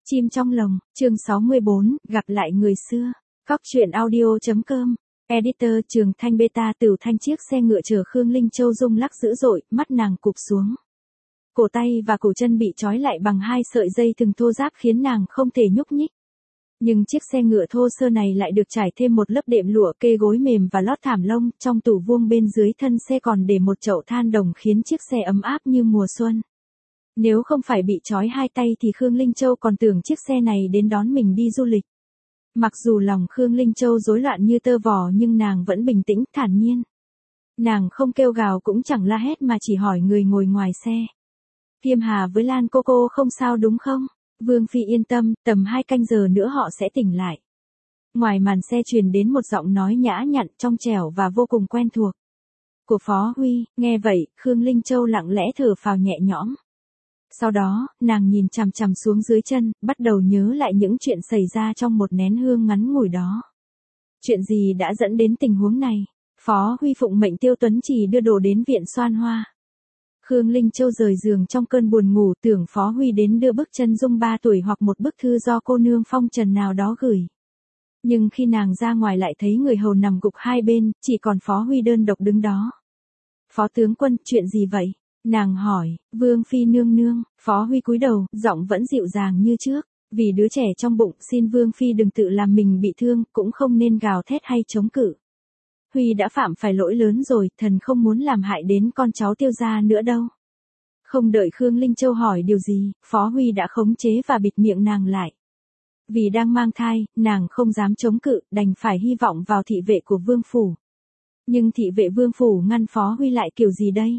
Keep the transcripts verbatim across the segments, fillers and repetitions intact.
Chim trong lồng, chương sáu mươi bốn, gặp lại người xưa. Cóc truyện audio.com. Editor Trường Thanh Beta. Tửu Thanh. Chiếc xe ngựa chở Khương Linh Châu rung lắc dữ dội, mắt nàng cụp xuống. Cổ tay và cổ chân bị trói lại bằng hai sợi dây thừng thô ráp khiến nàng không thể nhúc nhích. Nhưng chiếc xe ngựa thô sơ này lại được trải thêm một lớp đệm lụa, kê gối mềm và lót thảm lông. Trong tủ vuông bên dưới thân xe còn để một chậu than đồng khiến chiếc xe ấm áp như mùa xuân. Nếu không phải bị trói hai tay thì Khương Linh Châu còn tưởng chiếc xe này đến đón mình đi du lịch. Mặc dù lòng Khương Linh Châu rối loạn như tơ vò nhưng nàng vẫn bình tĩnh, thản nhiên. Nàng không kêu gào cũng chẳng la hét mà chỉ hỏi người ngồi ngoài xe. Kiêm Hà với Lan cô cô không sao đúng không? Vương Phi yên tâm, tầm hai canh giờ nữa họ sẽ tỉnh lại. Ngoài màn xe truyền đến một giọng nói nhã nhặn, trong trẻo và vô cùng quen thuộc. Của Phó Huy. Nghe vậy, Khương Linh Châu lặng lẽ thở phào nhẹ nhõm. Sau đó, nàng nhìn chằm chằm xuống dưới chân, bắt đầu nhớ lại những chuyện xảy ra trong một nén hương ngắn ngủi đó. Chuyện gì đã dẫn đến tình huống này? Phó Huy phụng mệnh Tiêu Tuấn Trì đưa đồ đến viện Xoan Hoa. Khương Linh Châu rời giường trong cơn buồn ngủ, tưởng Phó Huy đến đưa bức chân dung ba tuổi hoặc một bức thư do cô nương Phong Trần nào đó gửi. Nhưng khi nàng ra ngoài lại thấy người hầu nằm gục hai bên, chỉ còn Phó Huy đơn độc đứng đó. Phó tướng quân, chuyện gì vậy? Nàng hỏi. Vương Phi nương nương. Phó Huy cúi đầu, giọng vẫn dịu dàng như trước. Vì đứa trẻ trong bụng, xin Vương Phi đừng tự làm mình bị thương, cũng không nên gào thét hay chống cự. Huy đã phạm phải lỗi lớn rồi, thần không muốn làm hại đến con cháu Tiêu gia nữa đâu. Không đợi Khương Linh Châu hỏi điều gì, Phó Huy đã khống chế và bịt miệng nàng lại. Vì đang mang thai, nàng không dám chống cự, đành phải hy vọng vào thị vệ của Vương Phủ. Nhưng thị vệ Vương Phủ ngăn Phó Huy lại kiểu gì đây?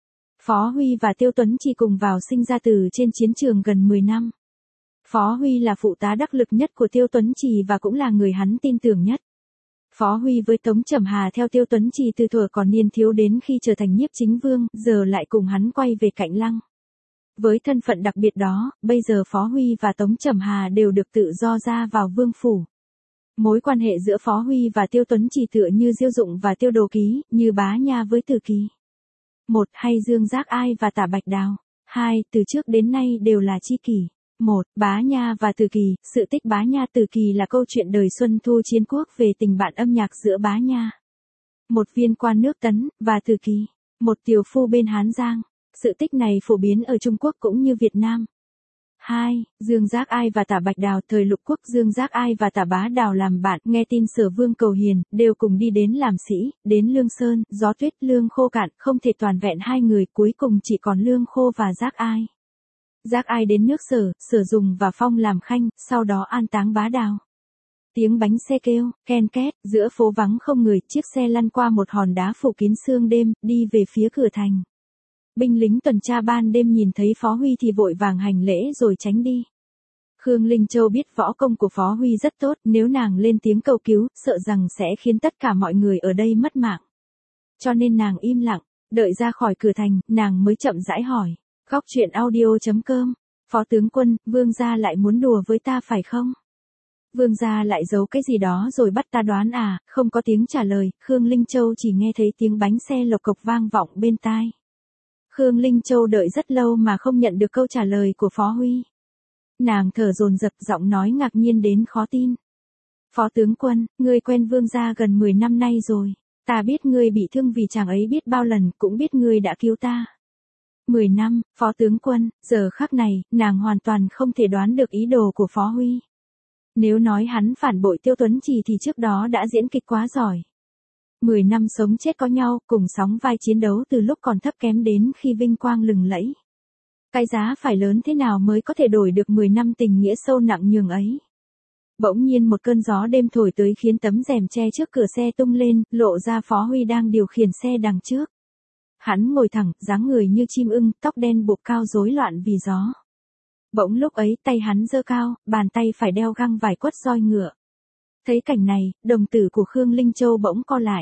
Phó Huy và Tiêu Tuấn Trì cùng vào sinh ra từ trên chiến trường gần mười năm. Phó Huy là phụ tá đắc lực nhất của Tiêu Tuấn Trì và cũng là người hắn tin tưởng nhất. Phó Huy với Tống Trầm Hà theo Tiêu Tuấn Trì từ thuở còn niên thiếu đến khi trở thành nhiếp chính vương, giờ lại cùng hắn quay về Cạnh Lăng. Với thân phận đặc biệt đó, bây giờ Phó Huy và Tống Trầm Hà đều được tự do ra vào Vương Phủ. Mối quan hệ giữa Phó Huy và Tiêu Tuấn Trì tựa như Diêu Dụng và Tiêu Đồ Ký, như Bá Nha với Từ Kỳ. Một, hay Dương Giác Ai và Tả Bạch Đào. Hai, từ trước đến nay đều là tri kỷ. Một, Bá Nha và Từ Kỳ. Sự tích Bá Nha Từ Kỳ là câu chuyện đời Xuân Thu Chiến Quốc về tình bạn âm nhạc giữa Bá Nha, một viên quan nước Tấn, và Từ Kỳ, một tiều phu bên Hán Giang. Sự tích này phổ biến ở Trung Quốc cũng như Việt Nam. Hai, Dương Giác Ai và Tả Bạch Đào. Thời Lục Quốc, Dương Giác Ai và Tả Bá Đào làm bạn, nghe tin Sở Vương cầu hiền, đều cùng đi đến làm sĩ, đến Lương Sơn, gió tuyết lương khô cạn, không thể toàn vẹn hai người, cuối cùng chỉ còn Lương Khô và Giác Ai. Giác Ai đến nước Sở, Sở Dùng và Phong làm khanh, sau đó an táng Bá Đào. Tiếng bánh xe kêu, ken két, giữa phố vắng không người, chiếc xe lăn qua một hòn đá phủ kín sương đêm, đi về phía cửa thành. Binh lính tuần tra ban đêm nhìn thấy Phó Huy thì vội vàng hành lễ rồi tránh đi. Khương Linh Châu biết võ công của Phó Huy rất tốt, nếu nàng lên tiếng cầu cứu, sợ rằng sẽ khiến tất cả mọi người ở đây mất mạng. Cho nên nàng im lặng, đợi ra khỏi cửa thành, nàng mới chậm rãi hỏi. Cóc truyện audio.com. Phó tướng quân, Vương gia lại muốn đùa với ta phải không? Vương gia lại giấu cái gì đó rồi bắt ta đoán à? Không có tiếng trả lời, Khương Linh Châu chỉ nghe thấy tiếng bánh xe lộc cộc vang vọng bên tai. Khương Linh Châu đợi rất lâu mà không nhận được câu trả lời của Phó Huy. Nàng thở dồn dập, giọng nói ngạc nhiên đến khó tin. Phó tướng quân, ngươi quen Vương gia gần mười năm nay rồi. Ta biết ngươi bị thương vì chàng ấy biết bao lần, cũng biết ngươi đã cứu ta. mười năm, Phó tướng quân. Giờ khắc này, nàng hoàn toàn không thể đoán được ý đồ của Phó Huy. Nếu nói hắn phản bội Tiêu Tuấn Trì thì trước đó đã diễn kịch quá giỏi. mười năm sống chết có nhau, cùng sóng vai chiến đấu từ lúc còn thấp kém đến khi vinh quang lừng lẫy. Cái giá phải lớn thế nào mới có thể đổi được mười năm tình nghĩa sâu nặng nhường ấy. Bỗng nhiên một cơn gió đêm thổi tới khiến tấm rèm che trước cửa xe tung lên, lộ ra Phó Huy đang điều khiển xe đằng trước. Hắn ngồi thẳng, dáng người như chim ưng, tóc đen buộc cao rối loạn vì gió. Bỗng lúc ấy tay hắn giơ cao, bàn tay phải đeo găng vải quất roi ngựa. Thấy cảnh này, đồng tử của Khương Linh Châu bỗng co lại.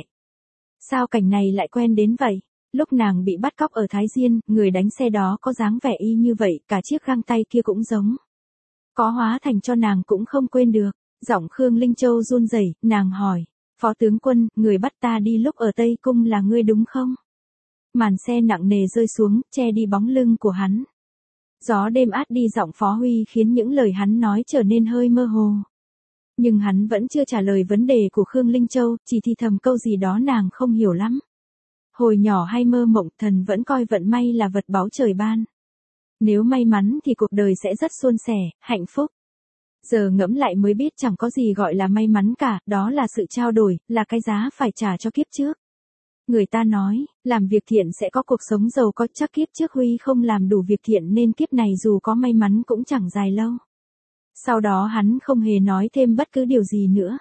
Sao cảnh này lại quen đến vậy? Lúc nàng bị bắt cóc ở Thái Diên, người đánh xe đó có dáng vẻ y như vậy, cả chiếc găng tay kia cũng giống. Có hóa thành cho nàng cũng không quên được. Giọng Khương Linh Châu run rẩy, nàng hỏi. Phó tướng quân, người bắt ta đi lúc ở Tây Cung là ngươi đúng không? Màn xe nặng nề rơi xuống, che đi bóng lưng của hắn. Gió đêm át đi giọng Phó Huy khiến những lời hắn nói trở nên hơi mơ hồ. Nhưng hắn vẫn chưa trả lời vấn đề của Khương Linh Châu, chỉ thì thầm câu gì đó nàng không hiểu lắm. Hồi nhỏ hay mơ mộng, thần vẫn coi vận may là vật báu trời ban. Nếu may mắn thì cuộc đời sẽ rất suôn sẻ, hạnh phúc. Giờ ngẫm lại mới biết chẳng có gì gọi là may mắn cả, đó là sự trao đổi, là cái giá phải trả cho kiếp trước. Người ta nói, làm việc thiện sẽ có cuộc sống giàu có, chắc kiếp trước Huy không làm đủ việc thiện nên kiếp này dù có may mắn cũng chẳng dài lâu. Sau đó hắn không hề nói thêm bất cứ điều gì nữa.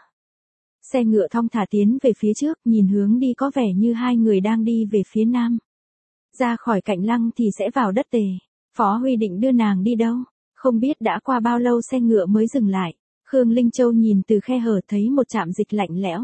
Xe ngựa thong thả tiến về phía trước, nhìn hướng đi có vẻ như hai người đang đi về phía nam. Ra khỏi Cạnh Lăng thì sẽ vào đất Tề. Phó Huy định đưa nàng đi đâu? Không biết đã qua bao lâu xe ngựa mới dừng lại. Khương Linh Châu nhìn từ khe hở thấy một trạm dịch lạnh lẽo.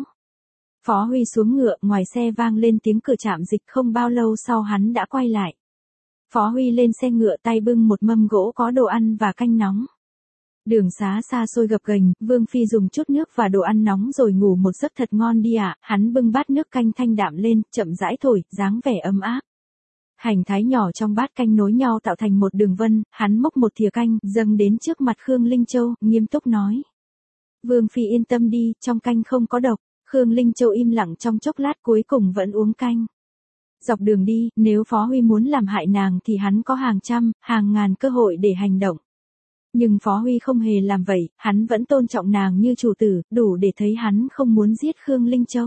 Phó Huy xuống ngựa, ngoài xe vang lên tiếng cửa trạm dịch, không bao lâu sau hắn đã quay lại. Phó Huy lên xe ngựa, tay bưng một mâm gỗ có đồ ăn và canh nóng. Đường xá xa xôi gập ghềnh, Vương Phi dùng chút nước và đồ ăn nóng rồi ngủ một giấc thật ngon đi ạ. À. Hắn bưng bát nước canh thanh đạm lên, chậm rãi thổi, dáng vẻ ấm áp. Hành thái nhỏ trong bát canh nối nhau tạo thành một đường vân, hắn múc một thìa canh, dâng đến trước mặt Khương Linh Châu, nghiêm túc nói. Vương Phi yên tâm đi, trong canh không có độc. Khương Linh Châu im lặng trong chốc lát cuối cùng vẫn uống canh. Dọc đường đi, nếu Phó Huy muốn làm hại nàng thì hắn có hàng trăm, hàng ngàn cơ hội để hành động. Nhưng Phó Huy không hề làm vậy, hắn vẫn tôn trọng nàng như chủ tử, đủ để thấy hắn không muốn giết Khương Linh Châu.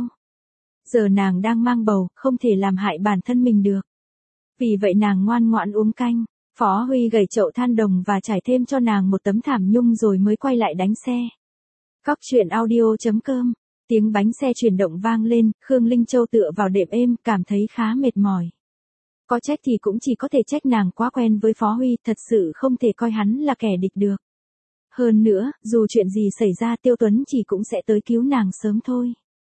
Giờ nàng đang mang bầu, không thể làm hại bản thân mình được. Vì vậy nàng ngoan ngoãn uống canh. Phó Huy gẩy chậu than đồng và trải thêm cho nàng một tấm thảm nhung rồi mới quay lại đánh xe. Cóc truyện audio chấm com. Tiếng bánh xe chuyển động vang lên, Khương Linh Châu tựa vào đệm êm, cảm thấy khá mệt mỏi. Có trách thì cũng chỉ có thể trách nàng quá quen với Phó Huy, thật sự không thể coi hắn là kẻ địch được. Hơn nữa, dù chuyện gì xảy ra Tiêu Tuấn chỉ cũng sẽ tới cứu nàng sớm thôi.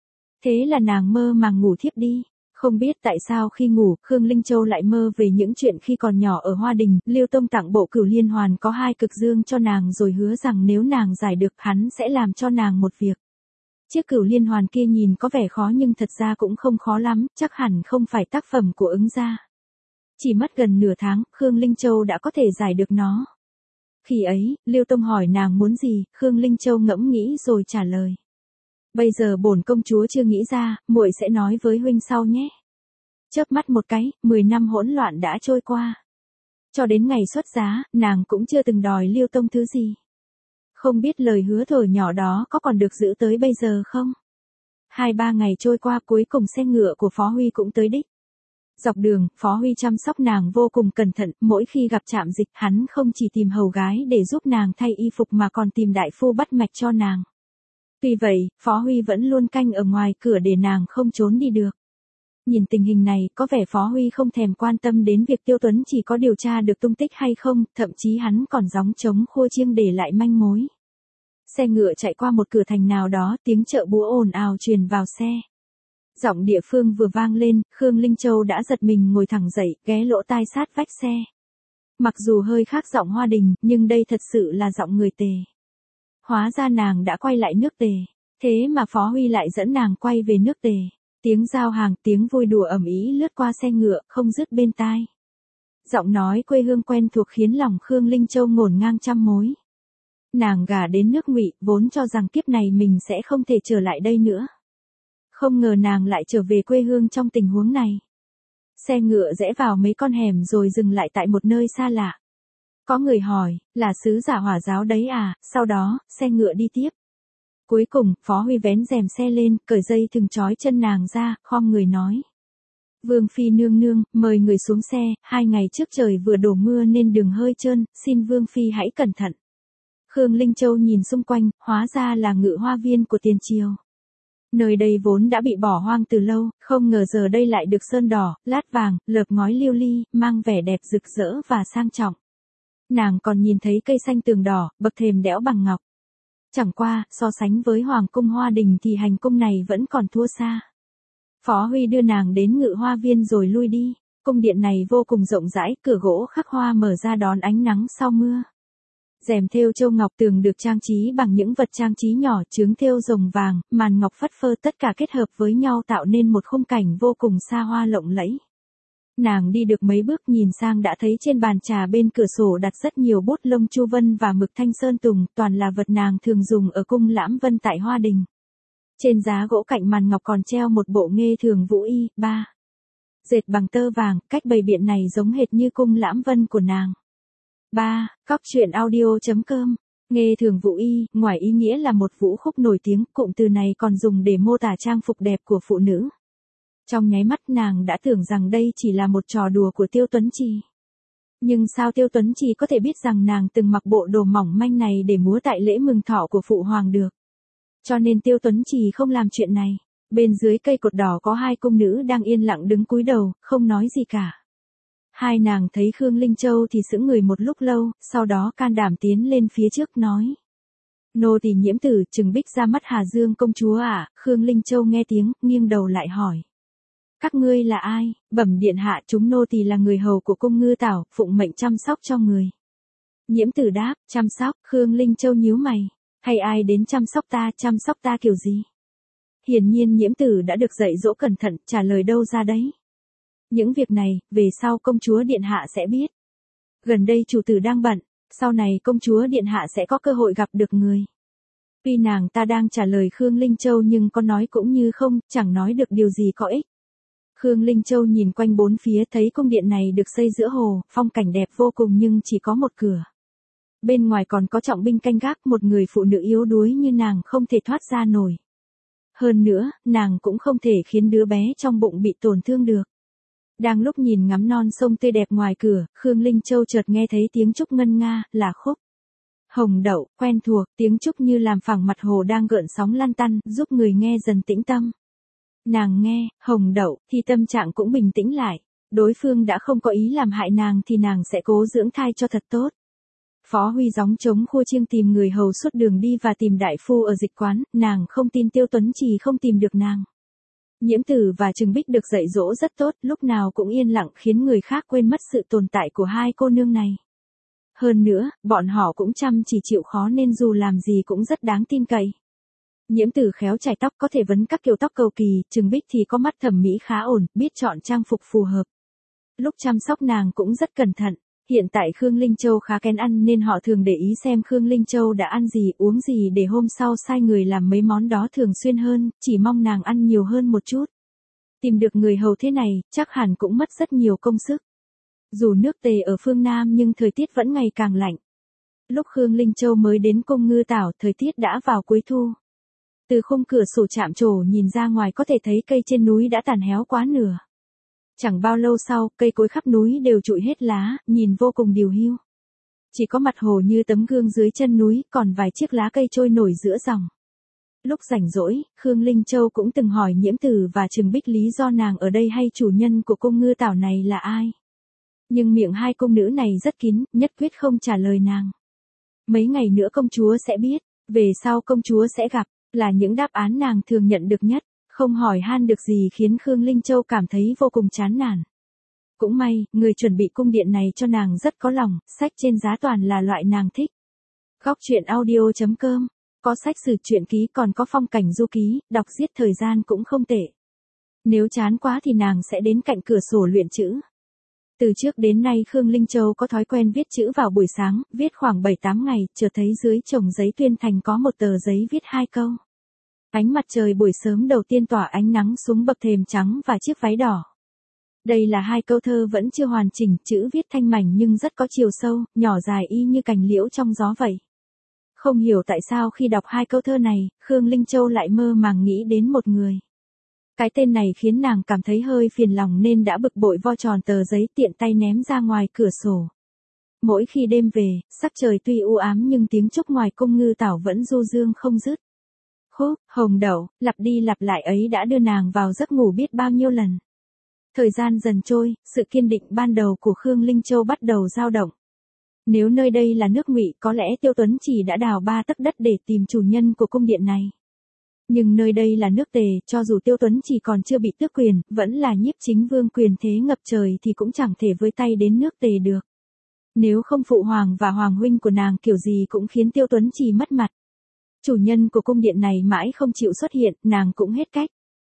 Thế là nàng mơ màng ngủ thiếp đi. Không biết tại sao khi ngủ, Khương Linh Châu lại mơ về những chuyện khi còn nhỏ ở Hoa Đình, Liêu Tông tặng bộ Cửu Liên Hoàn có hai cực dương cho nàng rồi hứa rằng nếu nàng giải được hắn sẽ làm cho nàng một việc. Chiếc Cửu Liên Hoàn kia nhìn có vẻ khó nhưng thật ra cũng không khó lắm, chắc hẳn không phải tác phẩm của ứng gia. Chỉ mất gần nửa tháng, Khương Linh Châu đã có thể giải được nó. Khi ấy, Liêu Tông hỏi nàng muốn gì, Khương Linh Châu ngẫm nghĩ rồi trả lời. Bây giờ bổn công chúa chưa nghĩ ra, muội sẽ nói với huynh sau nhé. Chớp mắt một cái, mười năm hỗn loạn đã trôi qua. Cho đến ngày xuất giá, nàng cũng chưa từng đòi Liêu Tông thứ gì. Không biết lời hứa thổi nhỏ đó có còn được giữ tới bây giờ không? Hai ba ngày trôi qua cuối cùng xe ngựa của Phó Huy cũng tới đích. Dọc đường, Phó Huy chăm sóc nàng vô cùng cẩn thận, mỗi khi gặp trạm dịch hắn không chỉ tìm hầu gái để giúp nàng thay y phục mà còn tìm đại phu bắt mạch cho nàng. Tuy vậy, Phó Huy vẫn luôn canh ở ngoài cửa để nàng không trốn đi được. Nhìn tình hình này, có vẻ Phó Huy không thèm quan tâm đến việc Tiêu Tuấn chỉ có điều tra được tung tích hay không, thậm chí hắn còn gióng trống khua chiêng để lại manh mối. Xe ngựa chạy qua một cửa thành nào đó, tiếng chợ búa ồn ào truyền vào xe. Giọng địa phương vừa vang lên, Khương Linh Châu đã giật mình ngồi thẳng dậy, ghé lỗ tai sát vách xe. Mặc dù hơi khác giọng Hoa Đình, nhưng đây thật sự là giọng người Tề. Hóa ra nàng đã quay lại nước Tề. Thế mà Phó Huy lại dẫn nàng quay về nước Tề. Tiếng giao hàng, tiếng vui đùa ầm ĩ lướt qua xe ngựa, không dứt bên tai. Giọng nói quê hương quen thuộc khiến lòng Khương Linh Châu ngổn ngang trăm mối. Nàng gả đến nước Ngụy, vốn cho rằng kiếp này mình sẽ không thể trở lại đây nữa. Không ngờ nàng lại trở về quê hương trong tình huống này. Xe ngựa rẽ vào mấy con hẻm rồi dừng lại tại một nơi xa lạ. Có người hỏi, là sứ giả Hỏa giáo đấy à, sau đó, xe ngựa đi tiếp. Cuối cùng, Phó Huy vén rèm xe lên, cởi dây thừng trói chân nàng ra, khom người nói. Vương Phi nương nương, mời người xuống xe, hai ngày trước trời vừa đổ mưa nên đường hơi trơn, xin Vương Phi hãy cẩn thận. Khương Linh Châu nhìn xung quanh, hóa ra là ngự hoa viên của tiền triều. Nơi đây vốn đã bị bỏ hoang từ lâu, không ngờ giờ đây lại được sơn đỏ, lát vàng, lợp ngói liêu ly, mang vẻ đẹp rực rỡ và sang trọng. Nàng còn nhìn thấy cây xanh tường đỏ, bậc thềm đẽo bằng ngọc. Chẳng qua, so sánh với Hoàng cung Hoa Đình thì hành cung này vẫn còn thua xa. Phó Huy đưa nàng đến ngự hoa viên rồi lui đi. Cung điện này vô cùng rộng rãi, cửa gỗ khắc hoa mở ra đón ánh nắng sau mưa. Rèm thêu châu ngọc tường được trang trí bằng những vật trang trí nhỏ, chướng thêu rồng vàng, màn ngọc phất phơ, tất cả kết hợp với nhau tạo nên một khung cảnh vô cùng xa hoa lộng lẫy. Nàng đi được mấy bước nhìn sang đã thấy trên bàn trà bên cửa sổ đặt rất nhiều bút lông Chu Vân và mực thanh sơn tùng, toàn là vật nàng thường dùng ở cung Lãm Vân tại Hoa Đình. Trên giá gỗ cạnh màn ngọc còn treo một bộ nghê thường vũ y, ba. Dệt bằng tơ vàng, cách bày biện này giống hệt như cung Lãm Vân của nàng. ba. Cóc truyện audio chấm com. Nghê thường vũ y, ngoài ý nghĩa là một vũ khúc nổi tiếng, cụm từ này còn dùng để mô tả trang phục đẹp của phụ nữ. Trong nháy mắt nàng đã tưởng rằng đây chỉ là một trò đùa của Tiêu Tuấn Trì. Nhưng sao Tiêu Tuấn Trì có thể biết rằng nàng từng mặc bộ đồ mỏng manh này để múa tại lễ mừng thọ của phụ hoàng được. Cho nên Tiêu Tuấn Trì không làm chuyện này. Bên dưới cây cột đỏ có hai cung nữ đang yên lặng đứng cúi đầu, không nói gì cả. Hai nàng thấy Khương Linh Châu thì sững người một lúc lâu, sau đó can đảm tiến lên phía trước nói. Nô tỳ Nhiễm Tử, Trừng Bích ra mắt Hà Dương công chúa à? Khương Linh Châu nghe tiếng, nghiêng đầu lại hỏi. Các ngươi là ai? Bẩm điện hạ, chúng nô tỳ là người hầu của cung Ngư Tảo, phụng mệnh chăm sóc cho người. Nhiễm Tử đáp, chăm sóc. Khương Linh Châu nhíu mày. Hay ai đến chăm sóc ta, chăm sóc ta kiểu gì? Hiển nhiên Nhiễm Tử đã được dạy dỗ cẩn thận, trả lời đâu ra đấy. Những việc này, về sau công chúa điện hạ sẽ biết. Gần đây chủ tử đang bận, sau này công chúa điện hạ sẽ có cơ hội gặp được người. Tuy nàng ta đang trả lời Khương Linh Châu nhưng có nói cũng như không, chẳng nói được điều gì có ích. Khương Linh Châu nhìn quanh bốn phía thấy cung điện này được xây giữa hồ, phong cảnh đẹp vô cùng nhưng chỉ có một cửa. Bên ngoài còn có trọng binh canh gác, một người phụ nữ yếu đuối như nàng không thể thoát ra nổi. Hơn nữa, nàng cũng không thể khiến đứa bé trong bụng bị tổn thương được. Đang lúc nhìn ngắm non sông tươi đẹp ngoài cửa, Khương Linh Châu chợt nghe thấy tiếng trúc ngân nga, là khúc. Hồng Đậu, quen thuộc, tiếng trúc như làm phẳng mặt hồ đang gợn sóng lăn tăn, giúp người nghe dần tĩnh tâm. Nàng nghe, Hồng Đậu, thì tâm trạng cũng bình tĩnh lại. Đối phương đã không có ý làm hại nàng thì nàng sẽ cố dưỡng thai cho thật tốt. Phó Huy gióng trống khua chiêng tìm người hầu suốt đường đi và tìm đại phu ở dịch quán, nàng không tin Tiêu Tuấn Trì không tìm được nàng. Nhiễm Tử và Trừng Bích được dạy dỗ rất tốt, lúc nào cũng yên lặng khiến người khác quên mất sự tồn tại của hai cô nương này. Hơn nữa, bọn họ cũng chăm chỉ chịu khó nên dù làm gì cũng rất đáng tin cậy. Nhiễm Tử khéo chải tóc có thể vấn các kiểu tóc cầu kỳ, Trừng Bích thì có mắt thẩm mỹ khá ổn, biết chọn trang phục phù hợp. Lúc chăm sóc nàng cũng rất cẩn thận. Hiện tại Khương Linh Châu khá kén ăn nên họ thường để ý xem Khương Linh Châu đã ăn gì uống gì để hôm sau sai người làm mấy món đó thường xuyên hơn, chỉ mong nàng ăn nhiều hơn một chút. Tìm được người hầu thế này, chắc hẳn cũng mất rất nhiều công sức. Dù nước Tề ở phương Nam nhưng thời tiết vẫn ngày càng lạnh. Lúc Khương Linh Châu mới đến cung Ngư Tảo, thời tiết đã vào cuối thu. Từ khung cửa sổ chạm trổ nhìn ra ngoài có thể thấy cây trên núi đã tàn héo quá nửa. Chẳng bao lâu sau, cây cối khắp núi đều trụi hết lá, nhìn vô cùng điều hiu. Chỉ có mặt hồ như tấm gương dưới chân núi, còn vài chiếc lá cây trôi nổi giữa dòng. Lúc rảnh rỗi, Khương Linh Châu cũng từng hỏi Nhiễm Tử và Trừng Bích lý do nàng ở đây hay chủ nhân của cung Ngư Tảo này là ai. Nhưng miệng hai cung nữ này rất kín, nhất quyết không trả lời nàng. Mấy ngày nữa công chúa sẽ biết, về sau công chúa sẽ gặp, là những đáp án nàng thường nhận được nhất. Không hỏi han được gì khiến Khương Linh Châu cảm thấy vô cùng chán nản. Cũng may, người chuẩn bị cung điện này cho nàng rất có lòng, sách trên giá toàn là loại nàng thích. Góc truyện audio chấm com, có sách sử truyện ký còn có phong cảnh du ký, đọc giết thời gian cũng không tệ. Nếu chán quá thì nàng sẽ đến cạnh cửa sổ luyện chữ. Từ trước đến nay Khương Linh Châu có thói quen viết chữ vào buổi sáng, viết khoảng bảy tám ngày, chợt thấy dưới chồng giấy tuyên thành có một tờ giấy viết hai câu. Ánh mặt trời buổi sớm đầu tiên tỏa ánh nắng xuống bậc thềm trắng và chiếc váy đỏ. Đây là hai câu thơ vẫn chưa hoàn chỉnh, chữ viết thanh mảnh nhưng rất có chiều sâu, nhỏ dài y như cành liễu trong gió vậy. Không hiểu tại sao khi đọc hai câu thơ này, Khương Linh Châu lại mơ màng nghĩ đến một người. Cái tên này khiến nàng cảm thấy hơi phiền lòng nên đã bực bội vo tròn tờ giấy tiện tay ném ra ngoài cửa sổ. Mỗi khi đêm về, sắc trời tuy u ám nhưng tiếng trúc ngoài cung Ngư Tảo vẫn du dương không dứt. Khúc, Hồng Đậu, lặp đi lặp lại ấy đã đưa nàng vào giấc ngủ biết bao nhiêu lần. Thời gian dần trôi, sự kiên định ban đầu của Khương Linh Châu bắt đầu dao động. Nếu nơi đây là nước Ngụy có lẽ Tiêu Tuấn Trì đã đào ba tấc đất để tìm chủ nhân của cung điện này. Nhưng nơi đây là nước Tề, cho dù Tiêu Tuấn Trì còn chưa bị tước quyền, vẫn là nhiếp chính vương quyền thế ngập trời thì cũng chẳng thể với tay đến nước Tề được. Nếu không phụ hoàng và hoàng huynh của nàng kiểu gì cũng khiến Tiêu Tuấn Trì mất mặt. Chủ nhân của cung điện này mãi không chịu xuất hiện, nàng cũng hết cách.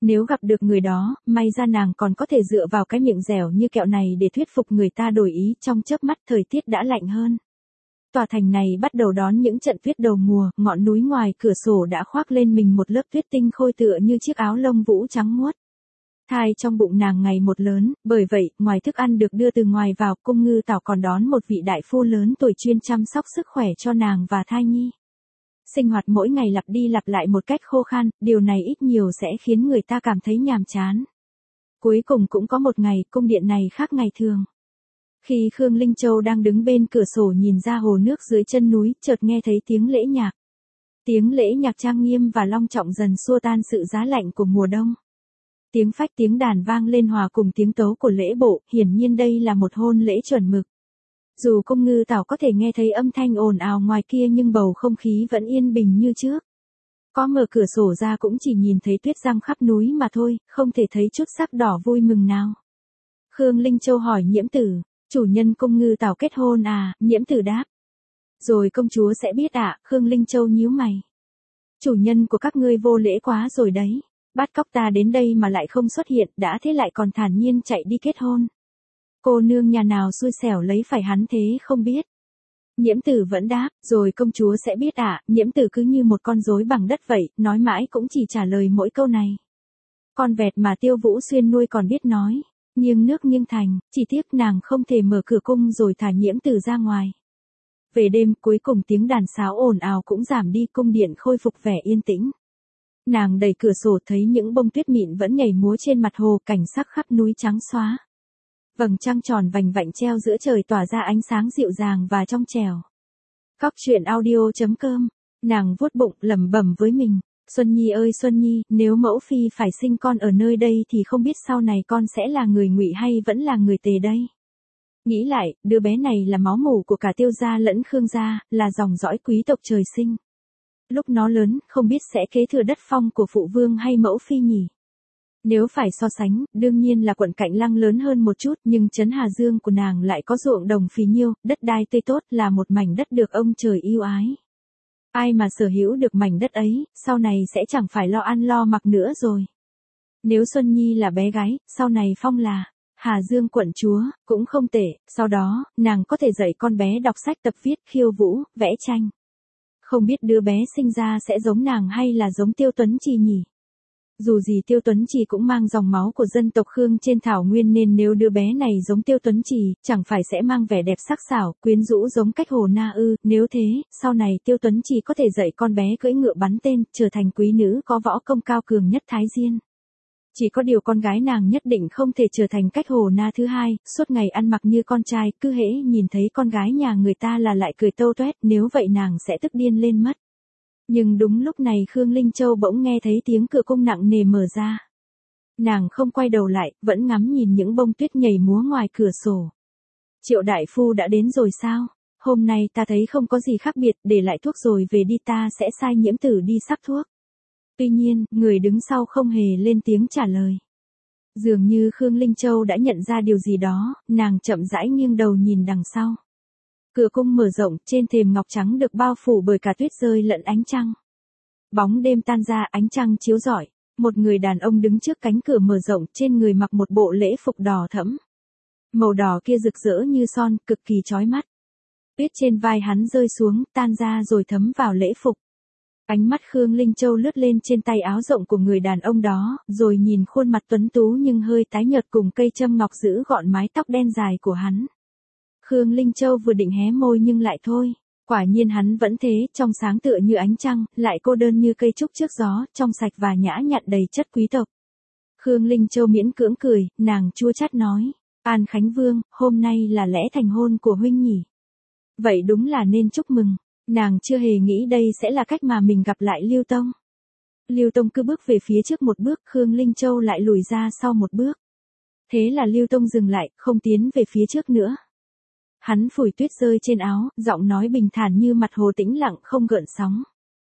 Nếu gặp được người đó, may ra nàng còn có thể dựa vào cái miệng dẻo như kẹo này để thuyết phục người ta đổi ý. Trong chớp mắt thời tiết đã lạnh hơn. Tòa thành này bắt đầu đón những trận tuyết đầu mùa, ngọn núi ngoài cửa sổ đã khoác lên mình một lớp tuyết tinh khôi tựa như chiếc áo lông vũ trắng muốt. Thai trong bụng nàng ngày một lớn, bởi vậy, ngoài thức ăn được đưa từ ngoài vào, cung Ngư Tảo còn đón một vị đại phu lớn tuổi chuyên chăm sóc sức khỏe cho nàng và thai nhi. Sinh hoạt mỗi ngày lặp đi lặp lại một cách khô khan, điều này ít nhiều sẽ khiến người ta cảm thấy nhàm chán. Cuối cùng cũng có một ngày, cung điện này khác ngày thường. Khi Khương Linh Châu đang đứng bên cửa sổ nhìn ra hồ nước dưới chân núi, chợt nghe thấy tiếng lễ nhạc. Tiếng lễ nhạc trang nghiêm và long trọng dần xua tan sự giá lạnh của mùa đông. Tiếng phách tiếng đàn vang lên hòa cùng tiếng tấu của lễ bộ, hiển nhiên đây là một hôn lễ chuẩn mực. Dù cung Ngư Tảo có thể nghe thấy âm thanh ồn ào ngoài kia nhưng bầu không khí vẫn yên bình như trước. Có mở cửa sổ ra cũng chỉ nhìn thấy tuyết răng khắp núi mà thôi, không thể thấy chút sắc đỏ vui mừng nào. Khương Linh Châu hỏi Nhiễm Tử, chủ nhân cung Ngư Tảo kết hôn à? Nhiễm Tử đáp. Rồi công chúa sẽ biết ạ. À? Khương Linh Châu nhíu mày. Chủ nhân của các ngươi vô lễ quá rồi đấy. Bắt cóc ta đến đây mà lại không xuất hiện, đã thế lại còn thản nhiên chạy đi kết hôn. Cô nương nhà nào xui xẻo lấy phải hắn thế không biết. Nhiễm Tử vẫn đáp, rồi công chúa sẽ biết ạ. À? Nhiễm Tử cứ như một con rối bằng đất vậy, nói mãi cũng chỉ trả lời mỗi câu này. Con vẹt mà Tiêu Vũ Xuyên nuôi còn biết nói, nghiêng nước nghiêng thành, chỉ tiếc nàng không thể mở cửa cung rồi thả Nhiễm Tử ra ngoài. Về đêm, cuối cùng tiếng đàn sáo ồn ào cũng giảm đi, cung điện khôi phục vẻ yên tĩnh. Nàng đẩy cửa sổ thấy những bông tuyết mịn vẫn nhảy múa trên mặt hồ, cảnh sắc khắp núi trắng xóa. Vầng trăng tròn vành vạnh treo giữa trời tỏa ra ánh sáng dịu dàng và trong trẻo. Cóc truyện audio chấm com, nàng vuốt bụng lẩm bẩm với mình, Xuân Nhi ơi Xuân Nhi, nếu mẫu phi phải sinh con ở nơi đây thì không biết sau này con sẽ là người Ngụy hay vẫn là người Tề đây. Nghĩ lại, đứa bé này là máu mủ của cả Tiêu gia lẫn Khương gia, là dòng dõi quý tộc trời sinh. Lúc nó lớn, không biết sẽ kế thừa đất phong của phụ vương hay mẫu phi nhỉ. Nếu phải so sánh, đương nhiên là quận Cạnh Lăng lớn hơn một chút, nhưng trấn Hà Dương của nàng lại có ruộng đồng phì nhiêu, đất đai tươi tốt, là một mảnh đất được ông trời yêu ái. Ai mà sở hữu được mảnh đất ấy, sau này sẽ chẳng phải lo ăn lo mặc nữa rồi. Nếu Xuân Nhi là bé gái, sau này phong là Hà Dương quận chúa, cũng không tệ, sau đó, nàng có thể dạy con bé đọc sách tập viết, khiêu vũ, vẽ tranh. Không biết đứa bé sinh ra sẽ giống nàng hay là giống Tiêu Tuấn Trì nhỉ? Dù gì Tiêu Tuấn Trì cũng mang dòng máu của dân tộc Khương trên thảo nguyên nên nếu đứa bé này giống Tiêu Tuấn Trì, chẳng phải sẽ mang vẻ đẹp sắc sảo, quyến rũ giống Cách Hồ Na ư? Nếu thế, sau này Tiêu Tuấn Trì có thể dạy con bé cưỡi ngựa bắn tên, trở thành quý nữ có võ công cao cường nhất Thái Diên. Chỉ có điều con gái nàng nhất định không thể trở thành Cách Hồ Na thứ hai, suốt ngày ăn mặc như con trai, cứ hễ nhìn thấy con gái nhà người ta là lại cười tâu toét, nếu vậy nàng sẽ tức điên lên mất. Nhưng đúng lúc này Khương Linh Châu bỗng nghe thấy tiếng cửa cung nặng nề mở ra. Nàng không quay đầu lại, vẫn ngắm nhìn những bông tuyết nhảy múa ngoài cửa sổ. Triệu đại phu đã đến rồi sao? Hôm nay ta thấy không có gì khác biệt, để lại thuốc rồi về đi, ta sẽ sai Nhiễm Tử đi sắc thuốc. Tuy nhiên, người đứng sau không hề lên tiếng trả lời. Dường như Khương Linh Châu đã nhận ra điều gì đó, nàng chậm rãi nghiêng đầu nhìn đằng sau. Cửa cung mở rộng, trên thềm ngọc trắng được bao phủ bởi cả tuyết rơi lẫn ánh trăng. Bóng đêm tan ra, ánh trăng chiếu rọi. Một người đàn ông đứng trước cánh cửa mở rộng, trên người mặc một bộ lễ phục đỏ thẫm. Màu đỏ kia rực rỡ như son, cực kỳ chói mắt. Tuyết trên vai hắn rơi xuống, tan ra rồi thấm vào lễ phục. Ánh mắt Khương Linh Châu lướt lên trên tay áo rộng của người đàn ông đó, rồi nhìn khuôn mặt tuấn tú nhưng hơi tái nhợt cùng cây châm ngọc giữ gọn mái tóc đen dài của hắn. Khương Linh Châu vừa định hé môi nhưng lại thôi. Quả nhiên hắn vẫn thế, trong sáng tựa như ánh trăng, lại cô đơn như cây trúc trước gió, trong sạch và nhã nhặn đầy chất quý tộc. Khương Linh Châu miễn cưỡng cười, nàng chua chát nói, An Khánh Vương, hôm nay là lễ thành hôn của huynh nhỉ. Vậy đúng là nên chúc mừng. Nàng chưa hề nghĩ đây sẽ là cách mà mình gặp lại Lưu Tông. Lưu Tông cứ bước về phía trước một bước, Khương Linh Châu lại lùi ra sau một bước. Thế là Lưu Tông dừng lại, không tiến về phía trước nữa. Hắn phủi tuyết rơi trên áo, giọng nói bình thản như mặt hồ tĩnh lặng không gợn sóng.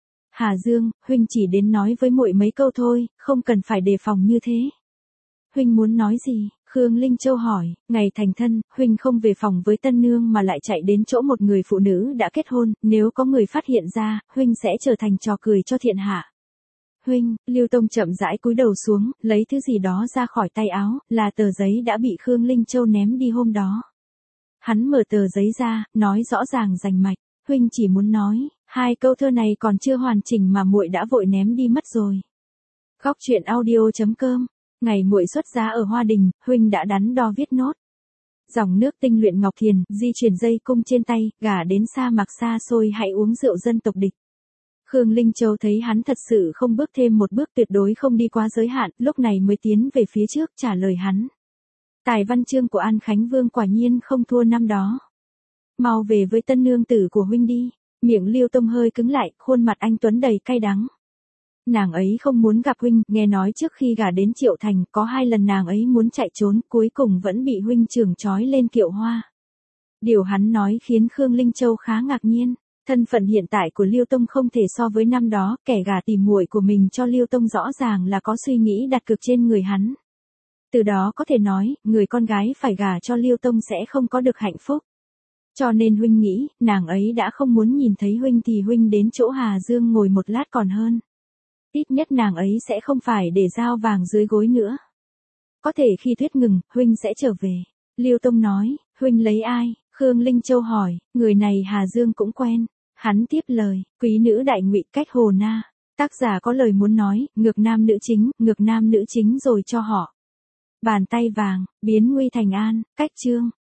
Hà Dương, huynh chỉ đến nói với muội mấy câu thôi, không cần phải đề phòng như thế. Huynh muốn nói gì? Khương Linh Châu hỏi, ngày thành thân, huynh không về phòng với tân nương mà lại chạy đến chỗ một người phụ nữ đã kết hôn, nếu có người phát hiện ra, huynh sẽ trở thành trò cười cho thiên hạ. Huynh, Lưu Tông chậm rãi cúi đầu xuống, lấy thứ gì đó ra khỏi tay áo, là tờ giấy đã bị Khương Linh Châu ném đi hôm đó. Hắn mở tờ giấy ra, nói rõ ràng rành mạch, huynh chỉ muốn nói, hai câu thơ này còn chưa hoàn chỉnh mà muội đã vội ném đi mất rồi. Góc truyện audio chấm com, ngày muội xuất giá ở Hoa Đình, huynh đã đắn đo viết nốt. Dòng nước tinh luyện ngọc thiền, di chuyển dây cung trên tay, gả đến sa mạc xa xôi hãy uống rượu dân tộc địch. Khương Linh Châu thấy hắn thật sự không bước thêm một bước, tuyệt đối không đi quá giới hạn, lúc này mới tiến về phía trước trả lời hắn. Tài văn chương của An Khánh Vương quả nhiên không thua năm đó. Mau về với tân nương tử của huynh đi. Miệng Lưu Tông hơi cứng lại, khuôn mặt anh tuấn đầy cay đắng. Nàng ấy không muốn gặp huynh, nghe nói trước khi gả đến Triệu Thành, có hai lần nàng ấy muốn chạy trốn, cuối cùng vẫn bị huynh trưởng trói lên kiệu hoa. Điều hắn nói khiến Khương Linh Châu khá ngạc nhiên. Thân phận hiện tại của Lưu Tông không thể so với năm đó, kẻ gả tìm muội của mình cho Lưu Tông rõ ràng là có suy nghĩ đặt cược trên người hắn. Từ đó có thể nói, người con gái phải gả cho Lưu Tông sẽ không có được hạnh phúc. Cho nên huynh nghĩ, nàng ấy đã không muốn nhìn thấy huynh thì huynh đến chỗ Hà Dương ngồi một lát còn hơn. Ít nhất nàng ấy sẽ không phải để dao vàng dưới gối nữa. Có thể khi thuyết ngừng, huynh sẽ trở về. Lưu Tông nói, huynh lấy ai? Khương Linh Châu hỏi, người này Hà Dương cũng quen. Hắn tiếp lời, quý nữ đại ngụy cách Hồ Na. Tác giả có lời muốn nói, ngược nam nữ chính, ngược nam nữ chính rồi cho họ. Bàn tay vàng, biến nguy thành an, cách chương.